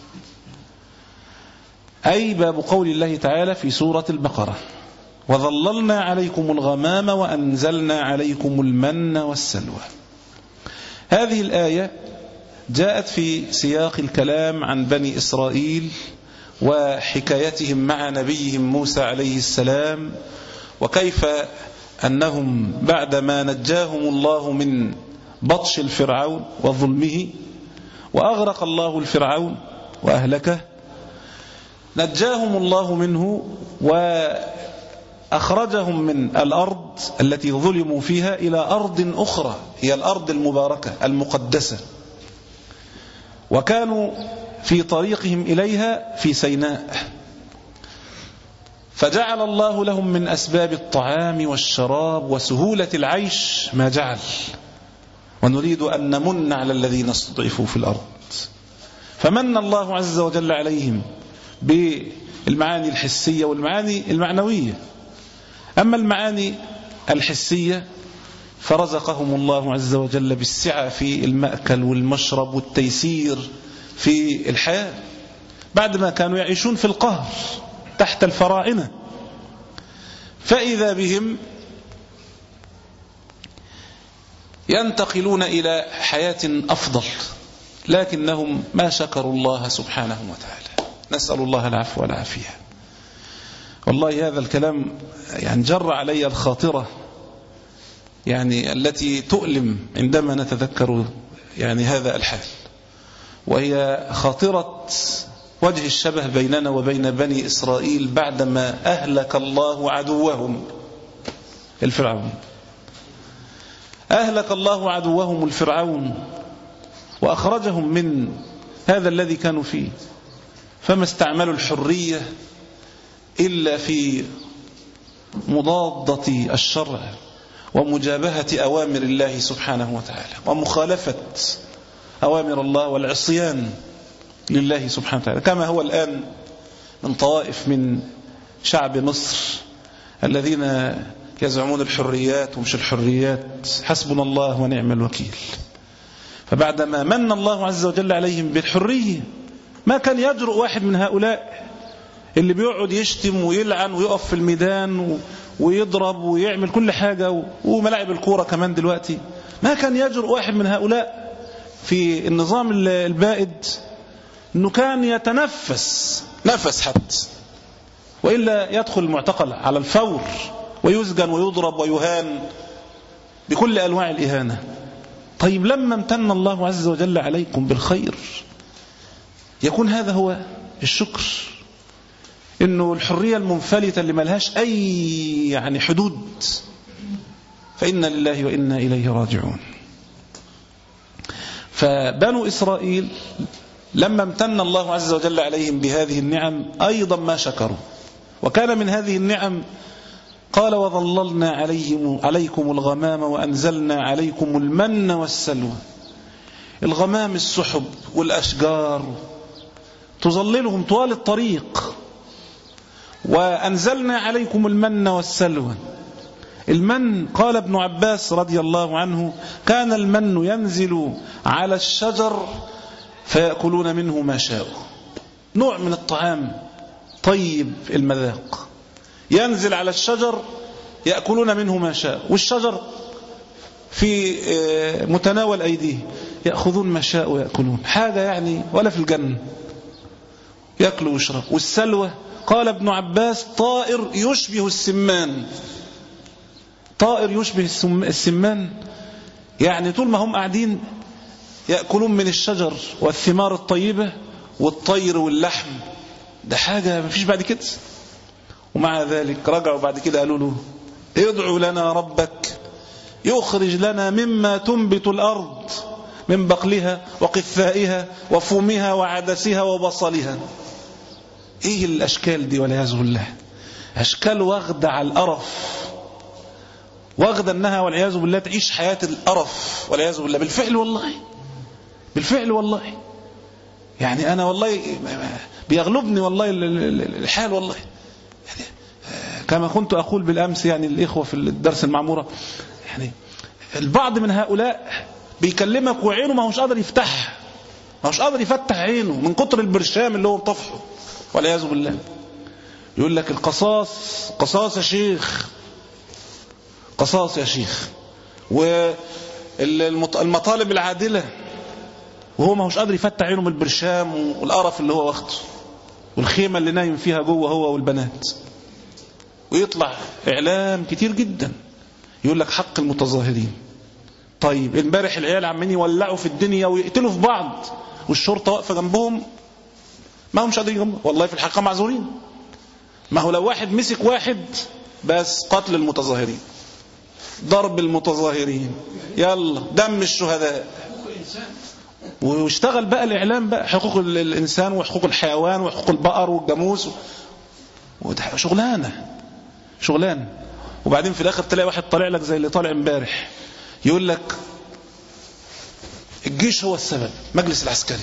أي باب قول الله تعالى في سورة البقرة وظللنا عليكم الغمام وأنزلنا عليكم المن والسلوى. هذه الآية جاءت في سياق الكلام عن بني إسرائيل وحكايتهم مع نبيهم موسى عليه السلام، وكيف أنهم بعدما نجاهم الله من بطش الفرعون وظلمه وأغرق الله الفرعون وأهلكه، نجاهم الله منه وأخرجهم من الأرض التي ظلموا فيها إلى أرض أخرى، هي الأرض المباركة المقدسة، وكانوا في طريقهم إليها في سيناء، فجعل الله لهم من أسباب الطعام والشراب وسهولة العيش ما جعل، ونريد أن نمن على الذين استضعفوا في الأرض. فمن الله عز وجل عليهم بالمعاني الحسية والمعاني المعنوية. أما المعاني الحسية فرزقهم الله عز وجل بالسعة في المأكل والمشرب والتيسير في الحياة، بعدما كانوا يعيشون في القهر تحت الفراعنة، فإذا بهم ينتقلون إلى حياة أفضل، لكنهم ما شكروا الله سبحانه وتعالى. نسأل الله العفو والعافية. والله هذا الكلام يعني جر علي الخاطرة يعني التي تؤلم عندما نتذكر يعني هذا الحال، وهي خاطرة وجه الشبه بيننا وبين بني إسرائيل بعدما أهلك الله عدوهم الفرعون. أهلك الله عدوهم الفرعون وأخرجهم من هذا الذي كانوا فيه، فما استعملوا الحرية إلا في مضادة الشرع ومجابهة أوامر الله سبحانه وتعالى ومخالفة أوامر الله والعصيان لله سبحانه وتعالى، كما هو الآن من طوائف من شعب مصر الذين يزعمون الحريات ومش الحريات، حسبنا الله ونعم الوكيل. فبعدما من الله عز وجل عليهم بالحرية ما كان يجرؤ واحد من هؤلاء اللي بيقعد يشتم ويلعن ويقف في الميدان ويضرب ويعمل كل حاجة وملاعب الكورة كمان دلوقتي، ما كان يجرؤ واحد من هؤلاء في النظام البائد أنه كان يتنفس نفس حتى، وإلا يدخل المعتقل على الفور ويسجن ويضرب ويهان بكل أنواع الإهانة. طيب لما امتن الله عز وجل عليكم بالخير يكون هذا هو الشكر، إنه الحرية المنفلتة اللي ملهاش أي يعني حدود، فإنا لله وإنا إليه راجعون. فبنو إسرائيل لما امتن الله عز وجل عليهم بهذه النعم أيضا ما شكروا، وكان من هذه النعم قال وظللنا عليهم عليكم الغمام وأنزلنا عليكم المن والسلوى. الغمام السحب والأشجار تظللهم طوال الطريق، وأنزلنا عليكم المن والسلوى. المن قال ابن عباس رضي الله عنه كان المن ينزل على الشجر فيأكلون منه ما شاءوا، نوع من الطعام طيب المذاق ينزل على الشجر يأكلون منه ما شاء، والشجر في متناول أيديه يأخذون ما شاء ويأكلون، حاجة يعني ولا في الجنة، يأكلوا ويشرب. والسلوى قال ابن عباس طائر يشبه السمان، طائر يشبه السمان، يعني طول ما هم قاعدين يأكلون من الشجر والثمار الطيبة والطير واللحم، ده حاجة ما فيش بعد كده. ومع ذلك رجعوا بعد كده قالوا له ادعوا لنا ربك يخرج لنا مما تنبت الأرض من بقلها وقثائها وفومها وعدسها وبصلها. ايه الأشكال دي والعياذ بالله؟ أشكال واخدة على القرف، واخدة أنها والعياذ بالله تعيش حياة القرف والعياذ بالله. بالفعل والله، بالفعل والله، يعني أنا والله بيغلبني والله الحال والله. يعني كما كنت أقول بالأمس يعني الإخوة في الدرس المعمورة، يعني البعض من هؤلاء بيكلمك وعينه ما هوش قادر يفتح، ما هوش قادر يفتح عينه من كتر البرشام اللي هو طفحه والعياذ بالله. يقول لك القصاص قصاص يا شيخ، قصاص يا شيخ، والمطالب العادلة، وهو ما هوش قادر يفتح عينه من البرشام والقرف اللي هو واخده والخيمة اللي نايم فيها جوه هو والبنات. ويطلع إعلام كتير جدا يقول لك حق المتظاهرين. طيب امبارح العيال عمالين يولعوا في الدنيا ويقتلوا في بعض والشرطة واقفة جنبهم ما هم مش قادرين والله في الحقيقة معذورين. ما هو لو واحد مسك واحد بس قتل المتظاهرين، ضرب المتظاهرين، يلا دم الشهداء، واشتغل بقى الإعلام بقى حقوق الإنسان وحقوق الحيوان وحقوق البقر والجاموس، شغلانة شغلانة. وبعدين في الآخر تلاقي واحد طالع لك زي اللي طالع امبارح يقول لك الجيش هو السبب، مجلس العسكري.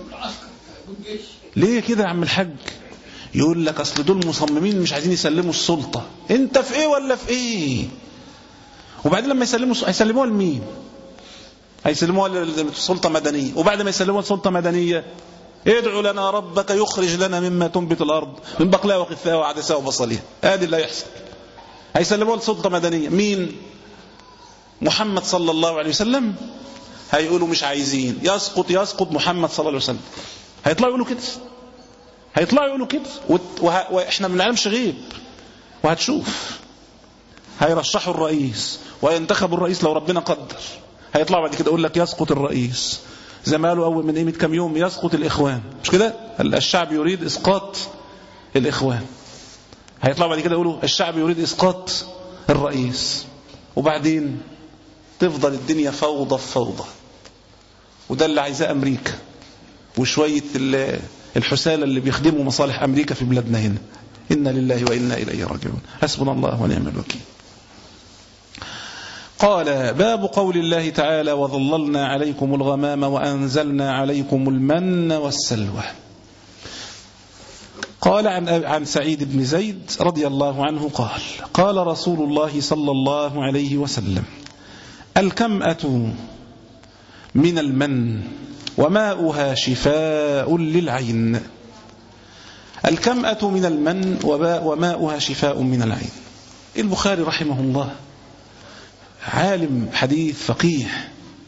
ليه كده يا عم الحاج؟ يقول لك أصل دول مصممين مش عايزين يسلموا السلطة. انت في ايه ولا في ايه؟ وبعدين لما يسلموا هيسلموها لمين؟ هيسلموها للسلطة مدنية، وبعد ما يسلموها لسلطة مدنية ادعوا لنا ربك يخرج لنا مما تنبت الأرض من بقلها وقثها وعدسها وبصلها. ادي اللي هيحصل. هيسلموها لسلطة مدنية، مين؟ محمد صلى الله عليه وسلم. هيقولوا مش عايزين، يسقط يسقط محمد صلى الله عليه وسلم. هيطلعوا يقولوا كده، هيطلعوا يقولوا كده، وه... واحنا ما بنعلمش غيب. وهتشوف هيرشحوا الرئيس وينتخبوا الرئيس لو ربنا قدر. هيطلعوا بعد كده يقول لك يسقط الرئيس، زي ما قالوا اول من قيمه كام يوم يسقط الاخوان، مش كده؟ الشعب يريد اسقاط الاخوان. هيطلعوا بعد كده يقولوا الشعب يريد اسقاط الرئيس، وبعدين تفضل الدنيا فوضى في فوضى. وده اللي عايزاه امريكا وشويه الحسالة اللي بيخدموا مصالح أمريكا في بلادنا هنا. إنا لله وإنا إليه راجعون. حسبنا الله ونعم الوكيل. قال باب قول الله تعالى وظللنا عليكم الغمام وأنزلنا عليكم المن والسلوى. قال عن, عن سعيد بن زيد رضي الله عنه قال قال رسول الله صلى الله عليه وسلم الكمأة من المن وماؤها شفاء للعين. الكمأة من المن وماؤها شفاء من العين. البخاري رحمه الله عالم حديث فقيه،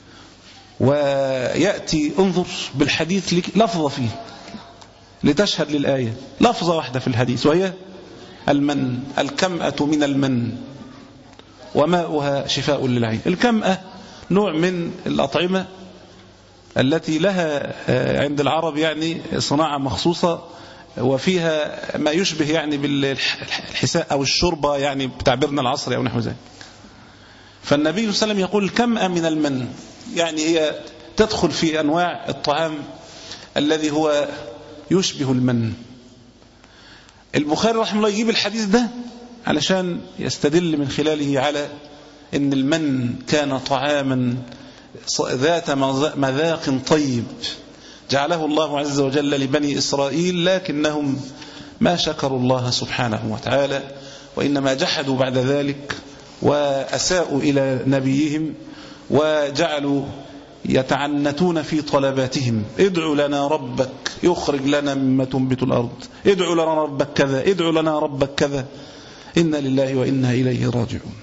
ويأتي انظر بالحديث لفظة فيه لتشهد للآية، لفظة واحدة في الحديث وهي المن. الكمأة من المن وماؤها شفاء للعين. الكمأة نوع من الأطعمة التي لها عند العرب يعني صناعة مخصوصة، وفيها ما يشبه يعني بالحساء أو الشوربة يعني بتعبيرنا العصري أو نحو ذلك. فالنبي صلى الله عليه وسلم يقول كمأة من المن، يعني هي تدخل في أنواع الطعام الذي هو يشبه المن. البخاري رحمه الله يجيب الحديث ده علشان يستدل من خلاله على أن المن كان طعاما ذات مذاق طيب جعله الله عز وجل لبني إسرائيل، لكنهم ما شكروا الله سبحانه وتعالى، وإنما جحدوا بعد ذلك وأساءوا إلى نبيهم وجعلوا يتعنتون في طلباتهم. ادعوا لنا ربك يخرج لنا مما تنبت الأرض، ادعوا لنا ربك كذا، ادعوا لنا ربك كذا. إنا لله وإنا إليه راجعون.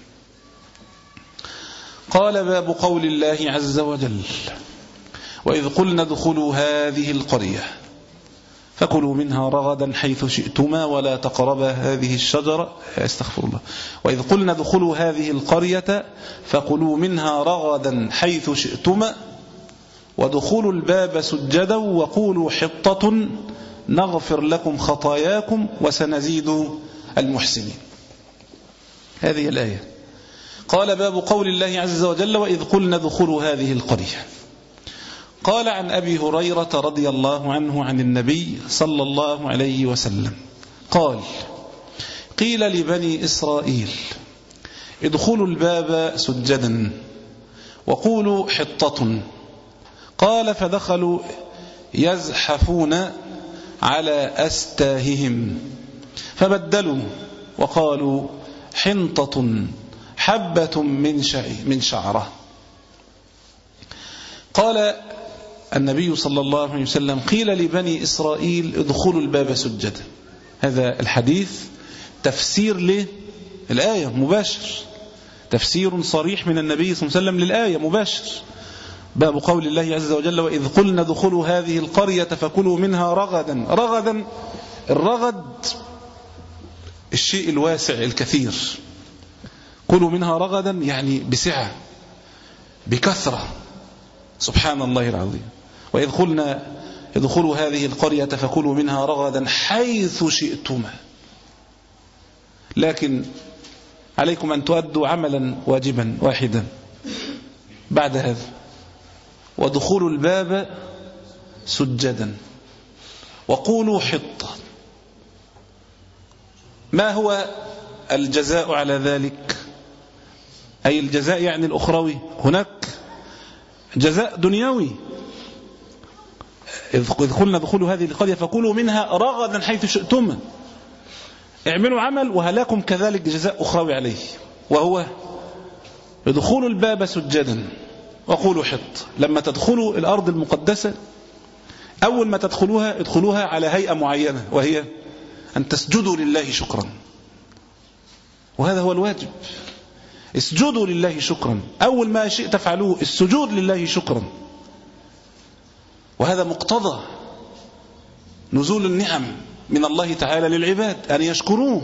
قال باب قول الله عز وجل وإذ قلنا ادخلوا هذه القرية فكلوا منها رغدا حيث شئتما ولا تقربا هذه الشجرة. استغفر الله. وإذ قلنا ادخلوا هذه القرية فكلوا منها رغدا حيث شئتما وادخلوا الباب سجدا وقولوا حطة نغفر لكم خطاياكم وسنزيد المحسنين. هذه الآية. قال باب قول الله عز وجل وإذ قلنا ادخلوا هذه القرية. قال عن أبي هريرة رضي الله عنه عن النبي صلى الله عليه وسلم قال قيل لبني إسرائيل ادخلوا الباب سجدا وقولوا حطة. قال فدخلوا يزحفون على أستاههم فبدلوا وقالوا حنطة حبة من من شعرة. قال النبي صلى الله عليه وسلم قيل لبني إسرائيل ادخلوا الباب سجدا. هذا الحديث تفسير للآية مباشر، تفسير صريح من النبي صلى الله عليه وسلم للآية مباشر. باب قول الله عز وجل وإذ قلنا ادخلوا هذه القرية فكلوا منها رغدا. رغدا الرغد الشيء الواسع الكثير، كلوا منها رغدا يعني بسعة بكثرة. سبحان الله العظيم. وإذ قلنا ادخلوا هذه القرية فكلوا منها رغدا حيث شئتما، لكن عليكم أن تؤدوا عملا واجبا واحدا بعد هذا، وادخلوا الباب سجدا وقولوا حطة. ما هو الجزاء على ذلك؟ أي الجزاء يعني الأخروي. هناك جزاء دنيوي، إذ قلنا ادخلوا هذه القرية فكلوا منها رغدا حيث شئتم، اعملوا عمل وهلاكم كذلك جزاء أخروي عليه، وهو ادخلوا الباب سجدا وقولوا حط. لما تدخلوا الأرض المقدسة أول ما تدخلوها ادخلوها على هيئة معينة، وهي أن تسجدوا لله شكرا، وهذا هو الواجب. اسجدوا لله شكرا، أول ما شيء تفعلوه السجود لله شكرا، وهذا مقتضى نزول النعم من الله تعالى للعباد أن يشكروه.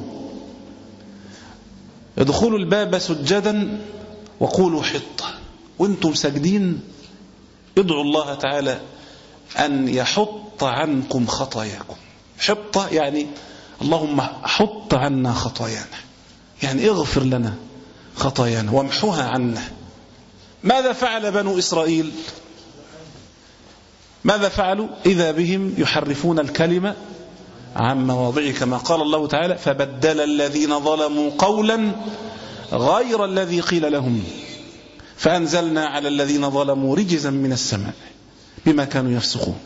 ادخلوا الباب سجدا وقولوا حطة، وانتم ساجدين ادعوا الله تعالى أن يحط عنكم خطاياكم. حطة يعني اللهم حط عنا خطايانا، يعني اغفر لنا خطايانا وامحوها عنا. ماذا فعل بنو إسرائيل؟ ماذا فعلوا؟ إذا بهم يحرفون الكلمة عن مواضعه، كما قال الله تعالى فبدل الذين ظلموا قولا غير الذي قيل لهم فأنزلنا على الذين ظلموا رجزا من السماء بما كانوا يفسقون.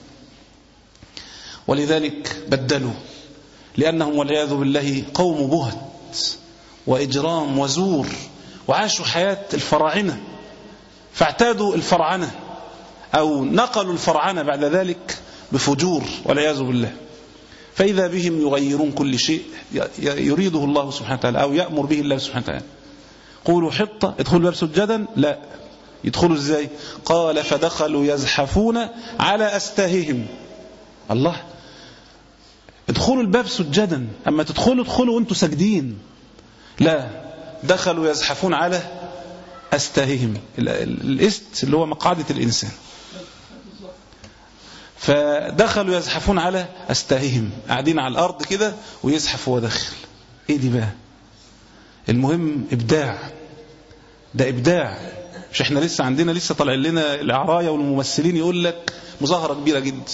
ولذلك بدلوا، لأنهم والعياذ بالله قوم بهت وإجرام وزور، وعاشوا حياة الفراعنة، فاعتادوا الفرعنة أو نقلوا الفرعنة بعد ذلك بفجور والعياذ بالله. فإذا بهم يغيرون كل شيء يريده الله سبحانه وتعالى أو يأمر به الله سبحانه وتعالى. قولوا حطة، ادخلوا باب سجدا، لا، يدخلوا ازاي؟ قال فدخلوا يزحفون على أستاههم. الله، ادخلوا الباب سجدا، أما تدخلوا ادخلوا وانتم ساجدين، لا، دخلوا يزحفون على أستاههم. الاست اللي هو مقعدة الإنسان، فدخلوا يزحفون على أستاههم، قاعدين على الأرض كده ويزحف هو داخل. ايه دي بقى؟ المهم إبداع، ده إبداع. مش احنا لسه عندنا لسه طالع لنا العراية والممثلين يقول لك مظاهرة كبيرة جدا،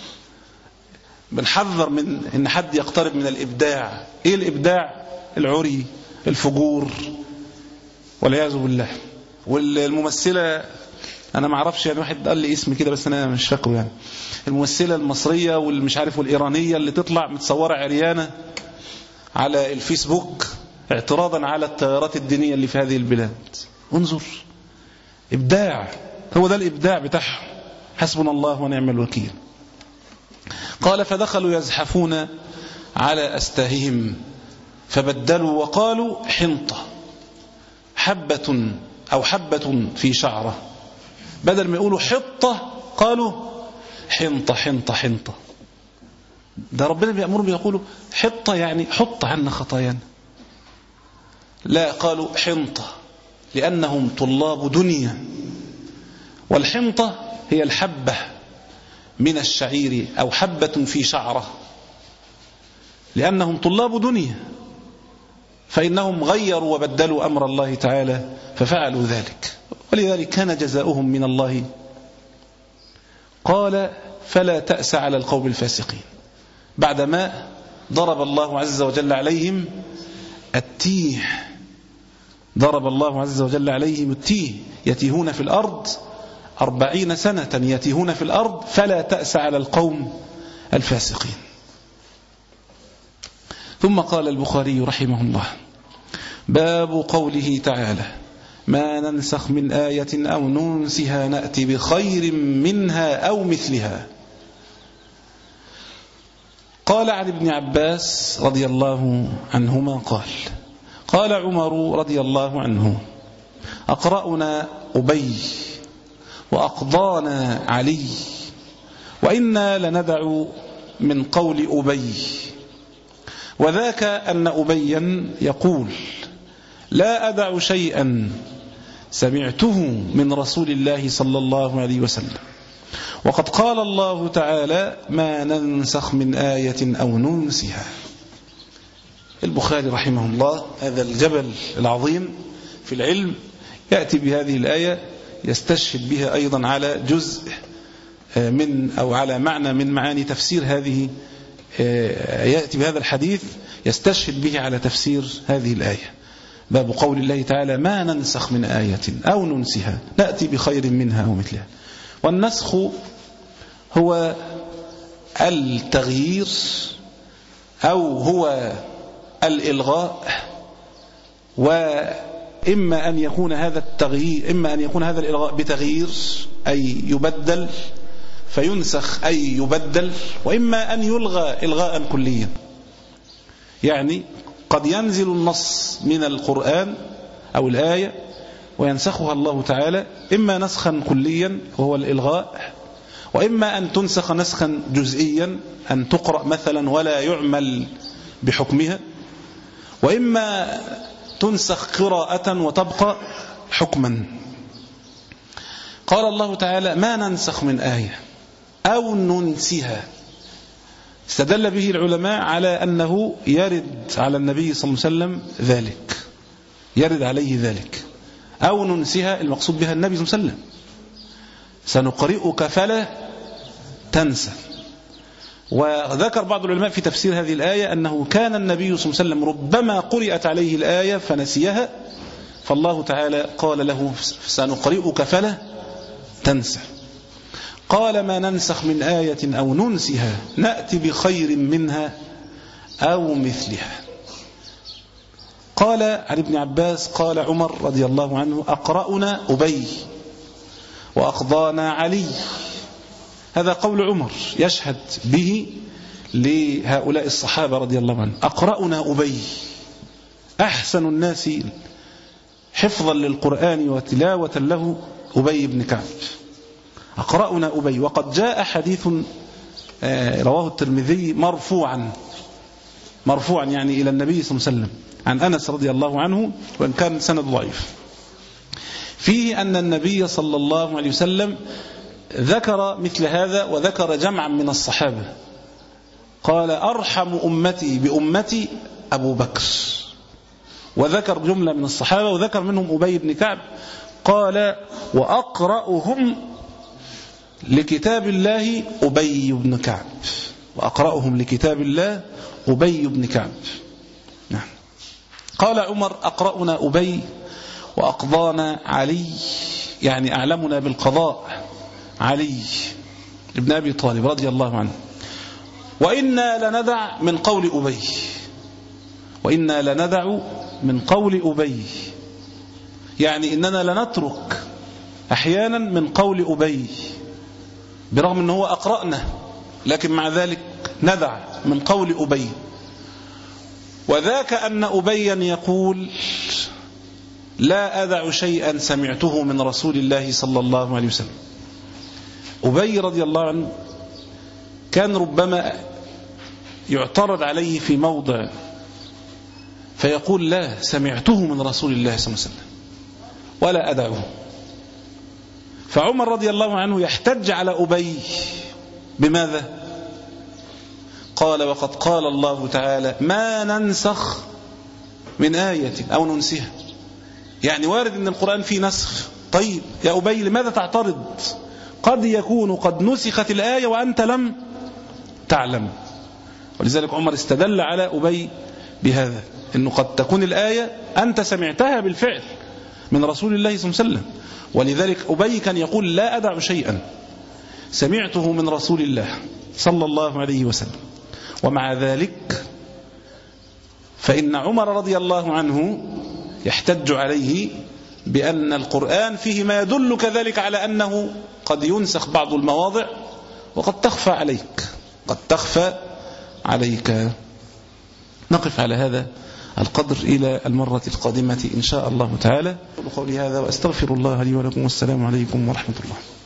بنحذر من ان حد يقترب من الإبداع. ايه الإبداع؟ العري، الفجور والعياذ بالله. والممثلة انا ما اعرفش، يعني واحد قال لي اسم كده بس انا مش فاكره، يعني الممثلة المصرية والمش عارف والإيرانية اللي تطلع متصورة عريانة على الفيسبوك اعتراضا على التيارات الدينية اللي في هذه البلاد. انظر، إبداع، هو ده الإبداع بتاعهم. حسبنا الله ونعم الوكيل. قال فدخلوا يزحفون على أستاههم فبدلوا وقالوا حنطة، حبة أو حبة في شعرة، بدل ما يقولوا حطة قالوا حنطة حنطة حنطة. ده ربنا بيأمرهم يقولوا حطة يعني حط عنا خطايانا، لا، قالوا حنطة لأنهم طلاب دنيا. والحنطة هي الحبة من الشعير أو حبة في شعرة، لأنهم طلاب دنيا، فإنهم غيروا وبدلوا أمر الله تعالى ففعلوا ذلك، ولذلك كان جزاؤهم من الله. قال فلا تأس على القوم الفاسقين، بعدما ضرب الله عز وجل عليهم التيه، ضرب الله عز وجل عليهم التيه، يتيهون في الأرض أربعين سنة يتيهون في الأرض، فلا تأس على القوم الفاسقين. ثم قال البخاري رحمه الله باب قوله تعالى ما ننسخ من آية أو ننسها نأتي بخير منها أو مثلها. قال عن ابن عباس رضي الله عنهما قال قال عمر رضي الله عنه أقرأنا أبي وأقضانا علي وإنا لندع من قول أبي، وذاك أن أبيا يقول لا أدع شيئا سمعته من رسول الله صلى الله عليه وسلم وقد قال الله تعالى ما ننسخ من آية أو ننسها. البخاري رحمه الله هذا الجبل العظيم في العلم يأتي بهذه الآية يستشهد بها أيضا على جزء من أو على معنى من معاني تفسير هذه، يأتي بهذا الحديث يستشهد به على تفسير هذه الآية. باب قول الله تعالى ما ننسخ من آية أو ننسها نأتي بخير منها أو مثلها. والنسخ هو التغيير أو هو الإلغاء، وإما أن يكون هذا التغيير إما أن يكون هذا الإلغاء بتغيير أي يبدل فينسخ أي يبدل، وإما أن يلغى إلغاء كليا. يعني قد ينزل النص من القرآن أو الآية وينسخها الله تعالى إما نسخا كليا وهو الإلغاء، وإما أن تنسخ نسخا جزئيا أن تقرأ مثلا ولا يعمل بحكمها، وإما تنسخ قراءة وتبقى حكما. قال الله تعالى ما ننسخ من آية أو ننسها، استدل به العلماء على أنه يرد على النبي صلى الله عليه وسلم ذلك، يرد عليه ذلك. أو ننسها المقصود بها النبي صلى الله عليه وسلم، سنقرئك فلا تنسى. وذكر بعض العلماء في تفسير هذه الآية أنه كان النبي صلى الله عليه وسلم ربما قرئت عليه الآية فنسيها، فالله تعالى قال له سنقرئك فلا تنسى. قال ما ننسخ من آية أو ننسها نأتي بخير منها أو مثلها. قال عن ابن عباس قال عمر رضي الله عنه أقرأنا أبي وأقضانا علي. هذا قول عمر يشهد به لهؤلاء الصحابة رضي الله عنهم. أقرأنا أبي، أحسن الناس حفظا للقرآن وتلاوة له أبي بن كعب. أقرأنا أبي. وقد جاء حديث رواه الترمذي مرفوعا مرفوعا يعني إلى النبي صلى الله عليه وسلم عن أنس رضي الله عنه، وإن كان سند ضعيف، فيه أن النبي صلى الله عليه وسلم ذكر مثل هذا وذكر جمعا من الصحابة. قال أرحم أمتي بأمتي أبو بكر، وذكر جملة من الصحابة وذكر منهم أبي بن كعب. قال وأقرأهم لكتاب الله أبي بن كعب، وأقرأهم لكتاب الله أبي بن كعب. نعم. قال عمر أقرأنا أبي وأقضانا علي، يعني أعلمنا بالقضاء علي ابن أبي طالب رضي الله عنه. وإنا لندع من قول أبي، وإنا لندع من قول أبي، يعني إننا لنترك أحيانا من قول أبي، برغم أنه هو أقرأنا لكن مع ذلك ندع من قول أبي. وذاك أن أبيا يقول لا أدع شيئا سمعته من رسول الله صلى الله عليه وسلم. أبي رضي الله عنه كان ربما يعترض عليه في موضع فيقول لا سمعته من رسول الله صلى الله عليه وسلم ولا أدعه. فعمر رضي الله عنه يحتج على أبي بماذا؟ قال وقد قال الله تعالى ما ننسخ من آية أو ننسها، يعني وارد أن القرآن فيه نسخ. طيب يا أبي لماذا تعترض؟ قد يكون قد نسخت الآية وأنت لم تعلم. ولذلك عمر استدل على أبي بهذا، أنه قد تكون الآية أنت سمعتها بالفعل من رسول الله صلى الله عليه وسلم. ولذلك أبي كان يقول لا أدع شيئا سمعته من رسول الله صلى الله عليه وسلم. ومع ذلك فإن عمر رضي الله عنه يحتج عليه بأن القرآن فيه ما يدل كذلك على أنه قد ينسخ بعض المواضع وقد تخفى عليك قد تخفى عليك. نقف على هذا القدر إلى المرة القادمة إن شاء الله تعالى. قولي هذا وأستغفر الله لي ولكم، والسلام عليكم ورحمة الله.